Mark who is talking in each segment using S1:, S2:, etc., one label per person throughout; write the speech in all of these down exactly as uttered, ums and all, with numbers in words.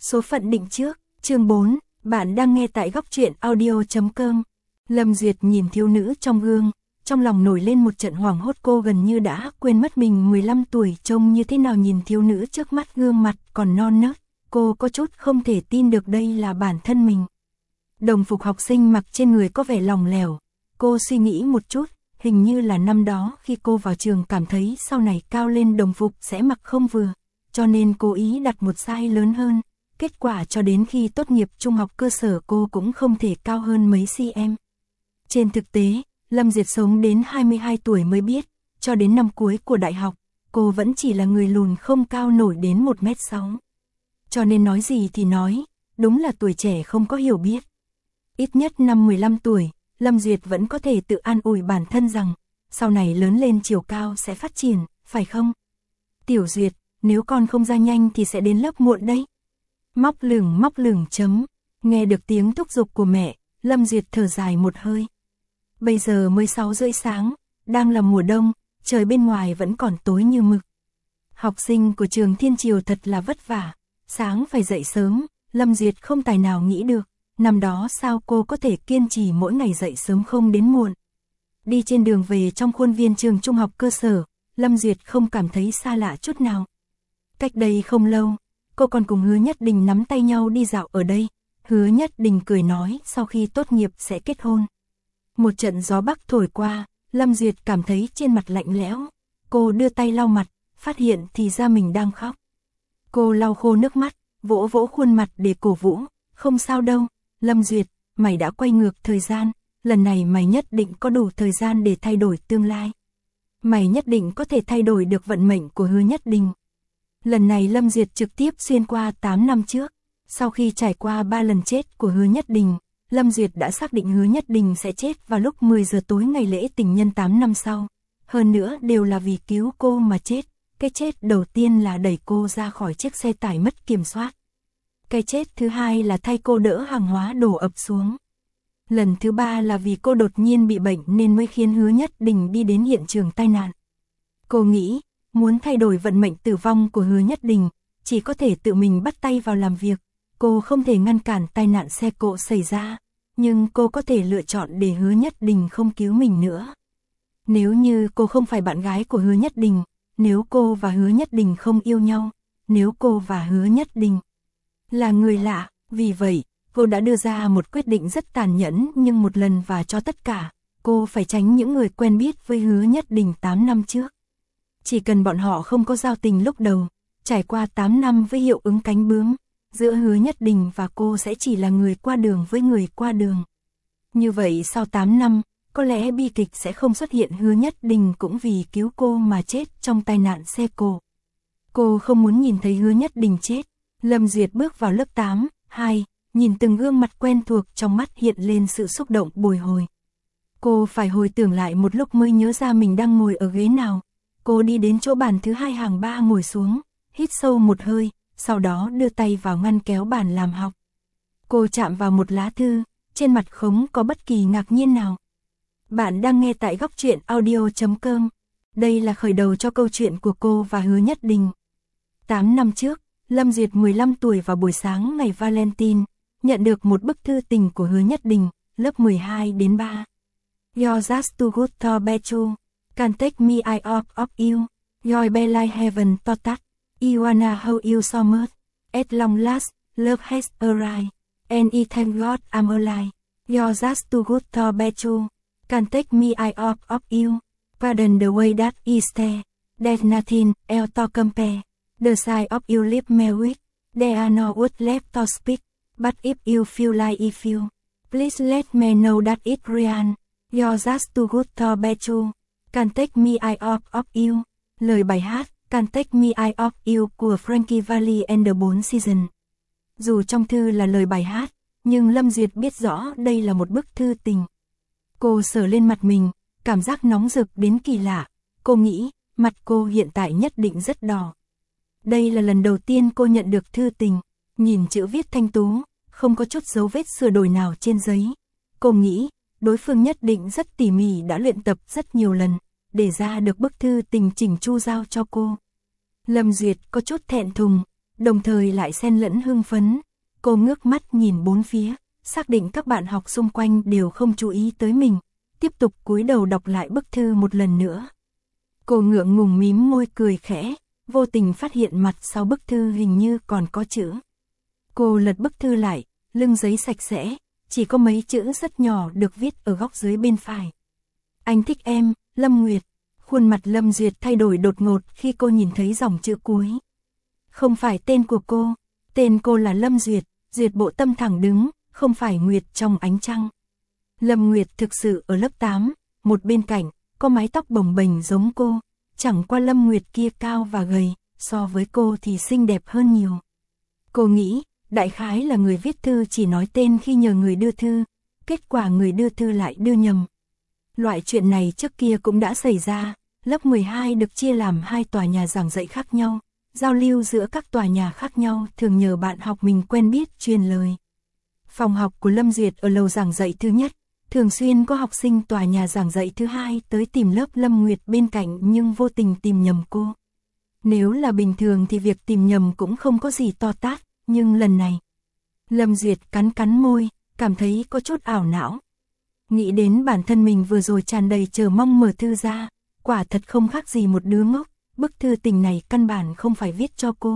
S1: Số phận định trước, chương bốn, bạn đang nghe tại góc truyện audio chấm com. Lâm Duyệt nhìn thiếu nữ trong gương, trong lòng nổi lên một trận hoảng hốt, cô gần như đã quên mất mình mười lăm tuổi trông như thế nào. Nhìn thiếu nữ trước mắt, gương mặt còn non nớt, cô có chút không thể tin được đây là bản thân mình. Đồng phục học sinh mặc trên người có vẻ lỏng lẻo, cô suy nghĩ một chút, hình như là năm đó khi cô vào trường cảm thấy sau này cao lên đồng phục sẽ mặc không vừa, cho nên cố ý đặt một size lớn hơn. Kết quả cho đến khi tốt nghiệp trung học cơ sở cô cũng không thể cao hơn mấy cm. Trên thực tế, Lâm Duyệt sống đến hai mươi hai tuổi mới biết, cho đến năm cuối của đại học, cô vẫn chỉ là người lùn không cao nổi đến một mét sáu. Cho nên nói gì thì nói, đúng là tuổi trẻ không có hiểu biết. Ít nhất năm mười lăm tuổi, Lâm Duyệt vẫn có thể tự an ủi bản thân rằng, sau này lớn lên chiều cao sẽ phát triển, phải không? Tiểu Duyệt, nếu con không ra nhanh thì sẽ đến lớp muộn đấy. Móc lửng móc lửng chấm, nghe được tiếng thúc giục của mẹ, Lâm Duyệt thở dài một hơi. Bây giờ mới sáu rưỡi sáng, đang là mùa đông, trời bên ngoài vẫn còn tối như mực. Học sinh của trường Thiên Triều thật là vất vả, sáng phải dậy sớm, Lâm Duyệt không tài nào nghĩ được, năm đó sao cô có thể kiên trì mỗi ngày dậy sớm không đến muộn. Đi trên đường về trong khuôn viên trường trung học cơ sở, Lâm Duyệt không cảm thấy xa lạ chút nào. Cách đây không lâu, cô còn cùng Hứa Nhất Đình nắm tay nhau đi dạo ở đây. Hứa Nhất Đình cười nói sau khi tốt nghiệp sẽ kết hôn. Một trận gió bắc thổi qua, Lâm Duyệt cảm thấy trên mặt lạnh lẽo. Cô đưa tay lau mặt, phát hiện thì ra mình đang khóc. Cô lau khô nước mắt, vỗ vỗ khuôn mặt để cổ vũ. Không sao đâu, Lâm Duyệt, mày đã quay ngược thời gian. Lần này mày nhất định có đủ thời gian để thay đổi tương lai. Mày nhất định có thể thay đổi được vận mệnh của Hứa Nhất Đình. Lần này Lâm Duyệt trực tiếp xuyên qua tám năm trước. Sau khi trải qua ba lần chết của Hứa Nhất Đình, Lâm Duyệt đã xác định Hứa Nhất Đình sẽ chết vào lúc mười giờ tối ngày lễ tình nhân tám năm sau. Hơn nữa đều là vì cứu cô mà chết. Cái chết đầu tiên là đẩy cô ra khỏi chiếc xe tải mất kiểm soát. Cái chết thứ hai là thay cô đỡ hàng hóa đổ ập xuống. Lần thứ ba là vì cô đột nhiên bị bệnh nên mới khiến Hứa Nhất Đình đi đến hiện trường tai nạn. Cô nghĩ, muốn thay đổi vận mệnh tử vong của Hứa Nhất Đình, chỉ có thể tự mình bắt tay vào làm việc. Cô không thể ngăn cản tai nạn xe cộ xảy ra, nhưng cô có thể lựa chọn để Hứa Nhất Đình không cứu mình nữa. Nếu như cô không phải bạn gái của Hứa Nhất Đình, nếu cô và Hứa Nhất Đình không yêu nhau, nếu cô và Hứa Nhất Đình là người lạ, vì vậy, cô đã đưa ra một quyết định rất tàn nhẫn nhưng một lần và cho tất cả, cô phải tránh những người quen biết với Hứa Nhất Đình tám năm trước. Chỉ cần bọn họ không có giao tình lúc đầu, trải qua tám năm với hiệu ứng cánh bướm, giữa Hứa Nhất Đình và cô sẽ chỉ là người qua đường với người qua đường. Như vậy sau tám năm, có lẽ bi kịch sẽ không xuất hiện. Hứa Nhất Đình cũng vì cứu cô mà chết trong tai nạn xe cộ. Cô không muốn nhìn thấy Hứa Nhất Đình chết. Lâm Duyệt bước vào lớp tám, hai, nhìn từng gương mặt quen thuộc, trong mắt hiện lên sự xúc động bồi hồi. Cô phải hồi tưởng lại một lúc mới nhớ ra mình đang ngồi ở ghế nào. Cô đi đến chỗ bàn thứ hai hàng ba ngồi xuống, hít sâu một hơi, sau đó đưa tay vào ngăn kéo bàn làm học. Cô chạm vào một lá thư, trên mặt không có bất kỳ ngạc nhiên nào. Bạn đang nghe tại góc truyện audio chấm com. Đây là khởi đầu cho câu chuyện của cô và Hứa Nhất Đình. tám năm trước, Lâm Duyệt mười lăm tuổi vào buổi sáng ngày Valentine, nhận được một bức thư tình của Hứa Nhất Đình, lớp mười hai đến ba. You're just too good to be true. Can't take me eye off of you. Your bell like heaven to touch. I wanna hold you so much. At long last, love has arrived. And I thank God I'm alive. You're just too good to be true. Can't take me eye off of you. Pardon the way that I stare. There's nothing else to compare. The sight of you leave me weak. There are no words left to speak. But if you feel like I feel, please let me know that it's real. You're just too good to be true. Can't take me eye off of you. Lời bài hát Can't take me eye off you của Frankie Valli and the Four Seasons. Dù trong thư là lời bài hát, nhưng Lâm Duyệt biết rõ đây là một bức thư tình. Cô sờ lên mặt mình, cảm giác nóng rực đến kỳ lạ. Cô nghĩ, mặt cô hiện tại nhất định rất đỏ. Đây là lần đầu tiên cô nhận được thư tình. Nhìn chữ viết thanh tú, không có chút dấu vết sửa đổi nào trên giấy. Cô nghĩ, đối phương nhất định rất tỉ mỉ đã luyện tập rất nhiều lần, để ra được bức thư tình chỉnh chu giao cho cô. Lâm Duyệt có chút thẹn thùng, đồng thời lại xen lẫn hưng phấn. Cô ngước mắt nhìn bốn phía, xác định các bạn học xung quanh đều không chú ý tới mình, tiếp tục cúi đầu đọc lại bức thư một lần nữa. Cô ngượng ngùng mím môi cười khẽ, vô tình phát hiện mặt sau bức thư hình như còn có chữ. Cô lật bức thư lại, lưng giấy sạch sẽ, chỉ có mấy chữ rất nhỏ được viết ở góc dưới bên phải. Anh thích em, Lâm Nguyệt. Khuôn mặt Lâm Duyệt thay đổi đột ngột khi cô nhìn thấy dòng chữ cuối. Không phải tên của cô, tên cô là Lâm Duyệt, Duyệt bộ tâm thẳng đứng, không phải Nguyệt trong ánh trăng. Lâm Nguyệt thực sự ở lớp tám, một bên cạnh, có mái tóc bồng bềnh giống cô, chẳng qua Lâm Nguyệt kia cao và gầy, so với cô thì xinh đẹp hơn nhiều. Cô nghĩ, đại khái là người viết thư chỉ nói tên khi nhờ người đưa thư, kết quả người đưa thư lại đưa nhầm. Loại chuyện này trước kia cũng đã xảy ra, lớp mười hai được chia làm hai tòa nhà giảng dạy khác nhau, giao lưu giữa các tòa nhà khác nhau thường nhờ bạn học mình quen biết truyền lời. Phòng học của Lâm Duyệt ở lầu giảng dạy thứ nhất, thường xuyên có học sinh tòa nhà giảng dạy thứ hai tới tìm lớp Lâm Nguyệt bên cạnh nhưng vô tình tìm nhầm cô. Nếu là bình thường thì việc tìm nhầm cũng không có gì to tát, nhưng lần này, Lâm Duyệt cắn cắn môi, cảm thấy có chút ảo não. Nghĩ đến bản thân mình vừa rồi tràn đầy chờ mong mở thư ra, quả thật không khác gì một đứa ngốc, bức thư tình này căn bản không phải viết cho cô.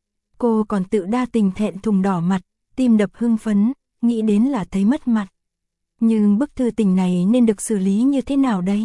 S1: Cô còn tự đa tình thẹn thùng đỏ mặt, tim đập hưng phấn, nghĩ đến là thấy mất mặt. Nhưng bức thư tình này nên được xử lý như thế nào đây?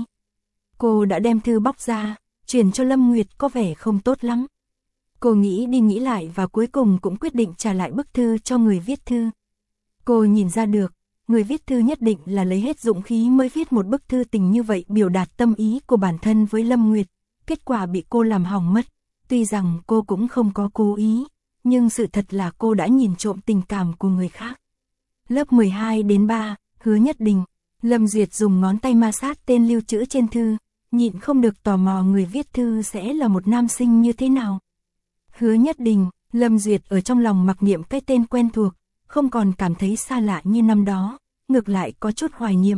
S1: Cô đã đem thư bóc ra, chuyển cho Lâm Nguyệt có vẻ không tốt lắm. Cô nghĩ đi nghĩ lại và cuối cùng cũng quyết định trả lại bức thư cho người viết thư. Cô nhìn ra được, người viết thư nhất định là lấy hết dũng khí mới viết một bức thư tình như vậy biểu đạt tâm ý của bản thân với Lâm Nguyệt, kết quả bị cô làm hỏng mất. Tuy rằng cô cũng không có cố ý, nhưng sự thật là cô đã nhìn trộm tình cảm của người khác. Lớp mười hai đến ba, Hứa Nhất Đình. Lâm Duyệt dùng ngón tay ma sát tên lưu trữ trên thư, nhịn không được tò mò người viết thư sẽ là một nam sinh như thế nào. Hứa Nhất Đình, Lâm Duyệt ở trong lòng mặc niệm cái tên quen thuộc, không còn cảm thấy xa lạ như năm đó, ngược lại có chút hoài niệm.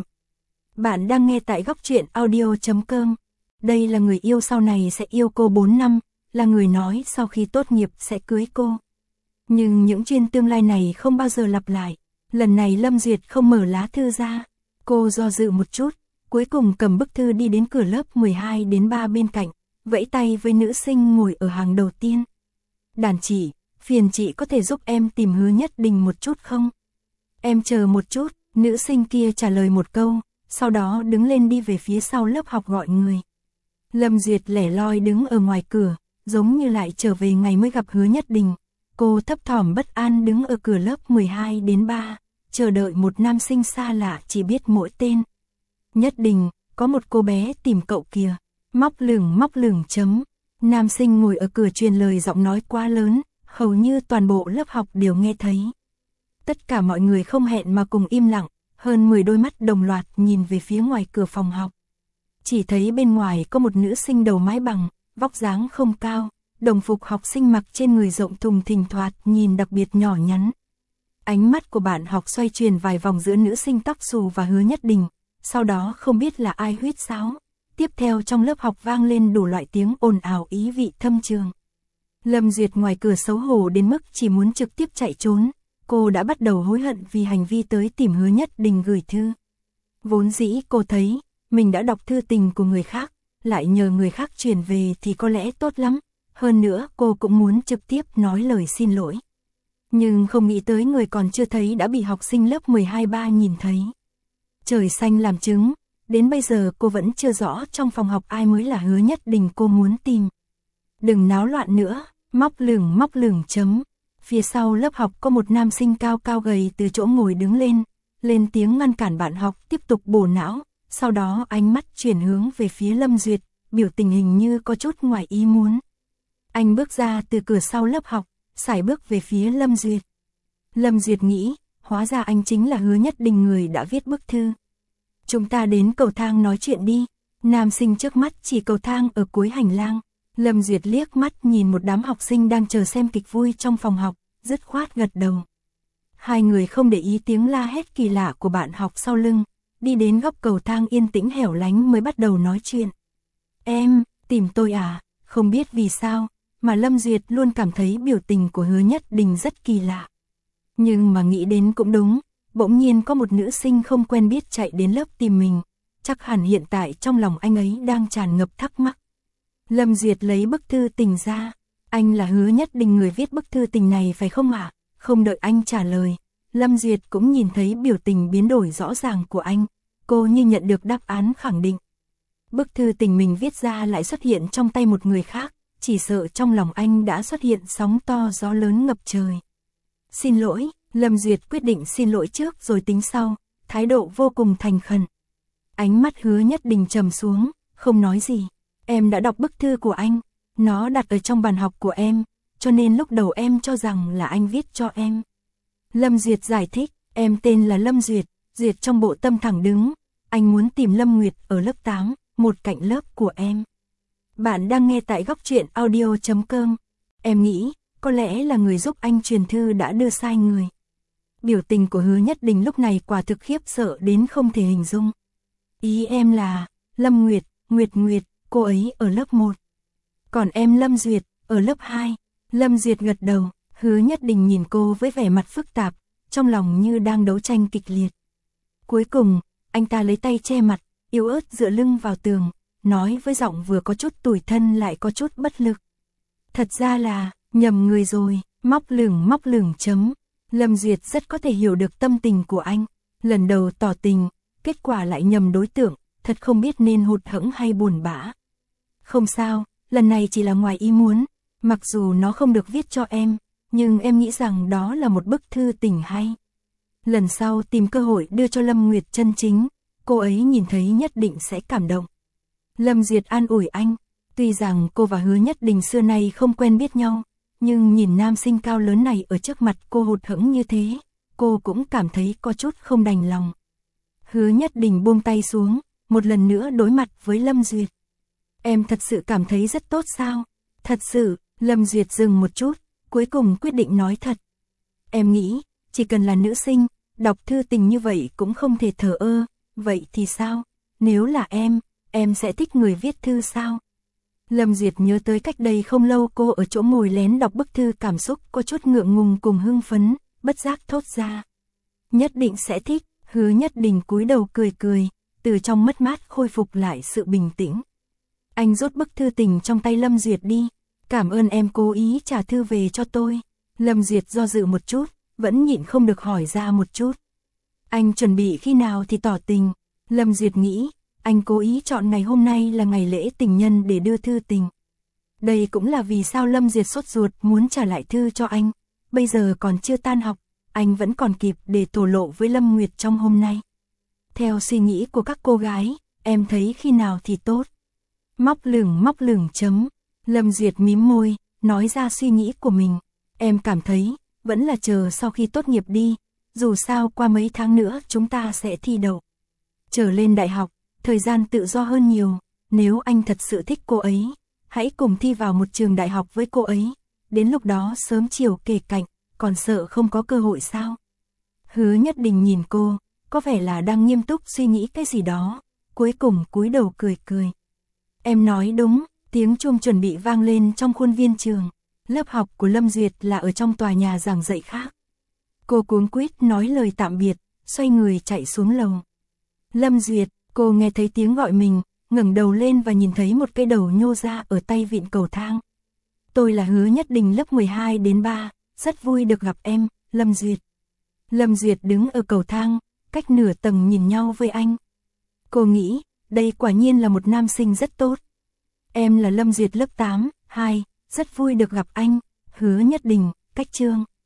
S1: Bạn đang nghe tại góc truyện audio chấm com. Đây là người yêu sau này sẽ yêu cô bốn năm, là người nói sau khi tốt nghiệp sẽ cưới cô. Nhưng những chuyện tương lai này không bao giờ lặp lại. Lần này Lâm Duyệt không mở lá thư ra. Cô do dự một chút, cuối cùng cầm bức thư đi đến cửa lớp mười hai đến ba bên cạnh, vẫy tay với nữ sinh ngồi ở hàng đầu tiên. Đàn chị, phiền chị có thể giúp em tìm Hứa Nhất Đình một chút không? Em chờ một chút, nữ sinh kia trả lời một câu, sau đó đứng lên đi về phía sau lớp học gọi người. Lâm Duyệt lẻ loi đứng ở ngoài cửa, giống như lại trở về ngày mới gặp Hứa Nhất Đình. Cô thấp thỏm bất an đứng ở cửa lớp mười hai đến ba, chờ đợi một nam sinh xa lạ chỉ biết mỗi tên. Nhất Đình, có một cô bé tìm cậu kìa. Móc lửng móc lửng chấm. Nam sinh ngồi ở cửa truyền lời giọng nói quá lớn, hầu như toàn bộ lớp học đều nghe thấy. Tất cả mọi người không hẹn mà cùng im lặng, hơn mười đôi mắt đồng loạt nhìn về phía ngoài cửa phòng học. Chỉ thấy bên ngoài có một nữ sinh đầu mái bằng, vóc dáng không cao, đồng phục học sinh mặc trên người rộng thùng thình thoạt nhìn đặc biệt nhỏ nhắn. Ánh mắt của bạn học xoay chuyển vài vòng giữa nữ sinh tóc xù và Hứa Nhất Đình, sau đó không biết là ai huýt sáo. Tiếp theo trong lớp học vang lên đủ loại tiếng ồn ào ý vị thâm trường. Lâm Duyệt ngoài cửa xấu hổ đến mức chỉ muốn trực tiếp chạy trốn, cô đã bắt đầu hối hận vì hành vi tới tìm Hứa Nhất Đình gửi thư. Vốn dĩ cô thấy, mình đã đọc thư tình của người khác, lại nhờ người khác chuyển về thì có lẽ tốt lắm, hơn nữa cô cũng muốn trực tiếp nói lời xin lỗi. Nhưng không nghĩ tới người còn chưa thấy đã bị học sinh lớp mười hai ba nhìn thấy. Trời xanh làm chứng, đến bây giờ cô vẫn chưa rõ trong phòng học ai mới là Hứa Nhất Đình cô muốn tìm. Đừng náo loạn nữa, móc lửng móc lửng chấm. Phía sau lớp học có một nam sinh cao cao gầy từ chỗ ngồi đứng lên, lên tiếng ngăn cản bạn học tiếp tục bổ não, sau đó ánh mắt chuyển hướng về phía Lâm Duyệt, biểu tình hình như có chút ngoài ý muốn. Anh bước ra từ cửa sau lớp học, sải bước về phía Lâm Duyệt. Lâm Duyệt nghĩ, hóa ra anh chính là Hứa Nhất Đình người đã viết bức thư. Chúng ta đến cầu thang nói chuyện đi. Nam sinh trước mắt chỉ cầu thang ở cuối hành lang. Lâm Duyệt liếc mắt nhìn một đám học sinh đang chờ xem kịch vui trong phòng học, dứt khoát gật đầu. Hai người không để ý tiếng la hét kỳ lạ của bạn học sau lưng, đi đến góc cầu thang yên tĩnh hẻo lánh mới bắt đầu nói chuyện. Em, tìm tôi à? Không biết vì sao, mà Lâm Duyệt luôn cảm thấy biểu tình của Hứa Nhất Đình rất kỳ lạ. Nhưng mà nghĩ đến cũng đúng, bỗng nhiên có một nữ sinh không quen biết chạy đến lớp tìm mình, chắc hẳn hiện tại trong lòng anh ấy đang tràn ngập thắc mắc. Lâm Duyệt lấy bức thư tình ra, anh là Hứa Nhất Đình người viết bức thư tình này phải không ạ? Không đợi anh trả lời, Lâm Duyệt cũng nhìn thấy biểu tình biến đổi rõ ràng của anh, cô như nhận được đáp án khẳng định. Bức thư tình mình viết ra lại xuất hiện trong tay một người khác, chỉ sợ trong lòng anh đã xuất hiện sóng to gió lớn ngập trời. Xin lỗi, Lâm Duyệt quyết định xin lỗi trước rồi tính sau, thái độ vô cùng thành khẩn. Ánh mắt Hứa Nhất Đình trầm xuống, không nói gì. Em đã đọc bức thư của anh, nó đặt ở trong bàn học của em, cho nên lúc đầu em cho rằng là anh viết cho em. Lâm Duyệt giải thích, em tên là Lâm Duyệt, Duyệt trong bộ tâm thẳng đứng, anh muốn tìm Lâm Nguyệt ở lớp tám, một cạnh lớp của em. Bạn đang nghe tại góc truyện audio chấm com. Em nghĩ, có lẽ là người giúp anh truyền thư đã đưa sai người. Biểu tình của Hứa Nhất Đình lúc này quả thực khiếp sợ đến không thể hình dung. Ý em là, Lâm Nguyệt, Nguyệt Nguyệt, cô ấy ở lớp một. Còn em Lâm Duyệt, ở lớp hai. Lâm Duyệt gật đầu, Hứa Nhất Đình nhìn cô với vẻ mặt phức tạp, trong lòng như đang đấu tranh kịch liệt. Cuối cùng, anh ta lấy tay che mặt, yếu ớt dựa lưng vào tường, nói với giọng vừa có chút tủi thân lại có chút bất lực. Thật ra là, nhầm người rồi, móc lửng móc lửng chấm. Lâm Duyệt rất có thể hiểu được tâm tình của anh, lần đầu tỏ tình, kết quả lại nhầm đối tượng, thật không biết nên hụt hẫng hay buồn bã. Không sao, lần này chỉ là ngoài ý muốn, mặc dù nó không được viết cho em, nhưng em nghĩ rằng đó là một bức thư tình hay. Lần sau tìm cơ hội đưa cho Lâm Nguyệt chân chính, cô ấy nhìn thấy nhất định sẽ cảm động. Lâm Duyệt an ủi anh, tuy rằng cô và Hứa Nhất Đình xưa nay không quen biết nhau, nhưng nhìn nam sinh cao lớn này ở trước mặt cô hụt hẫng như thế, cô cũng cảm thấy có chút không đành lòng. Hứa Nhất Đình buông tay xuống, một lần nữa đối mặt với Lâm Duyệt. Em thật sự cảm thấy rất tốt sao? Thật sự, Lâm Duyệt dừng một chút, cuối cùng quyết định nói thật. Em nghĩ, chỉ cần là nữ sinh, đọc thư tình như vậy cũng không thể thờ ơ, vậy thì sao? Nếu là em, em sẽ thích người viết thư sao? Lâm Duyệt nhớ tới cách đây không lâu cô ở chỗ ngồi lén đọc bức thư, cảm xúc có chút ngượng ngùng cùng hưng phấn, bất giác thốt ra. Nhất định sẽ thích. Hứa Nhất Đình cúi đầu cười cười, từ trong mất mát khôi phục lại sự bình tĩnh. Anh rút bức thư tình trong tay Lâm Duyệt đi, cảm ơn em cố ý trả thư về cho tôi. Lâm Duyệt do dự một chút, vẫn nhịn không được hỏi ra một chút. Anh chuẩn bị khi nào thì tỏ tình? Lâm Duyệt nghĩ, anh cố ý chọn ngày hôm nay là ngày lễ tình nhân để đưa thư tình. Đây cũng là vì sao Lâm Duyệt sốt ruột muốn trả lại thư cho anh, bây giờ còn chưa tan học, anh vẫn còn kịp để thổ lộ với Lâm Nguyệt trong hôm nay. Theo suy nghĩ của các cô gái, em thấy khi nào thì tốt? Móc lửng móc lửng chấm. Lâm Duyệt mím môi, nói ra suy nghĩ của mình. Em cảm thấy, vẫn là chờ sau khi tốt nghiệp đi, dù sao qua mấy tháng nữa chúng ta sẽ thi đậu. Trở lên đại học, thời gian tự do hơn nhiều, nếu anh thật sự thích cô ấy, hãy cùng thi vào một trường đại học với cô ấy, đến lúc đó sớm chiều kề cạnh, còn sợ không có cơ hội sao? Hứa Nhất Đình nhìn cô, có vẻ là đang nghiêm túc suy nghĩ cái gì đó, cuối cùng cúi đầu cười cười. Em nói đúng, tiếng chuông chuẩn bị vang lên trong khuôn viên trường, lớp học của Lâm Duyệt là ở trong tòa nhà giảng dạy khác. Cô cuống quýt nói lời tạm biệt, xoay người chạy xuống lầu. Lâm Duyệt, cô nghe thấy tiếng gọi mình, ngẩng đầu lên và nhìn thấy một cái đầu nhô ra ở tay vịn cầu thang. Tôi là Hứa Nhất Đình lớp mười hai đến ba, rất vui được gặp em, Lâm Duyệt. Lâm Duyệt đứng ở cầu thang, cách nửa tầng nhìn nhau với anh. Cô nghĩ, đây quả nhiên là một nam sinh rất tốt. Em là Lâm Duyệt lớp tám, hai, rất vui được gặp anh, Hứa Nhất Đình, cách chương.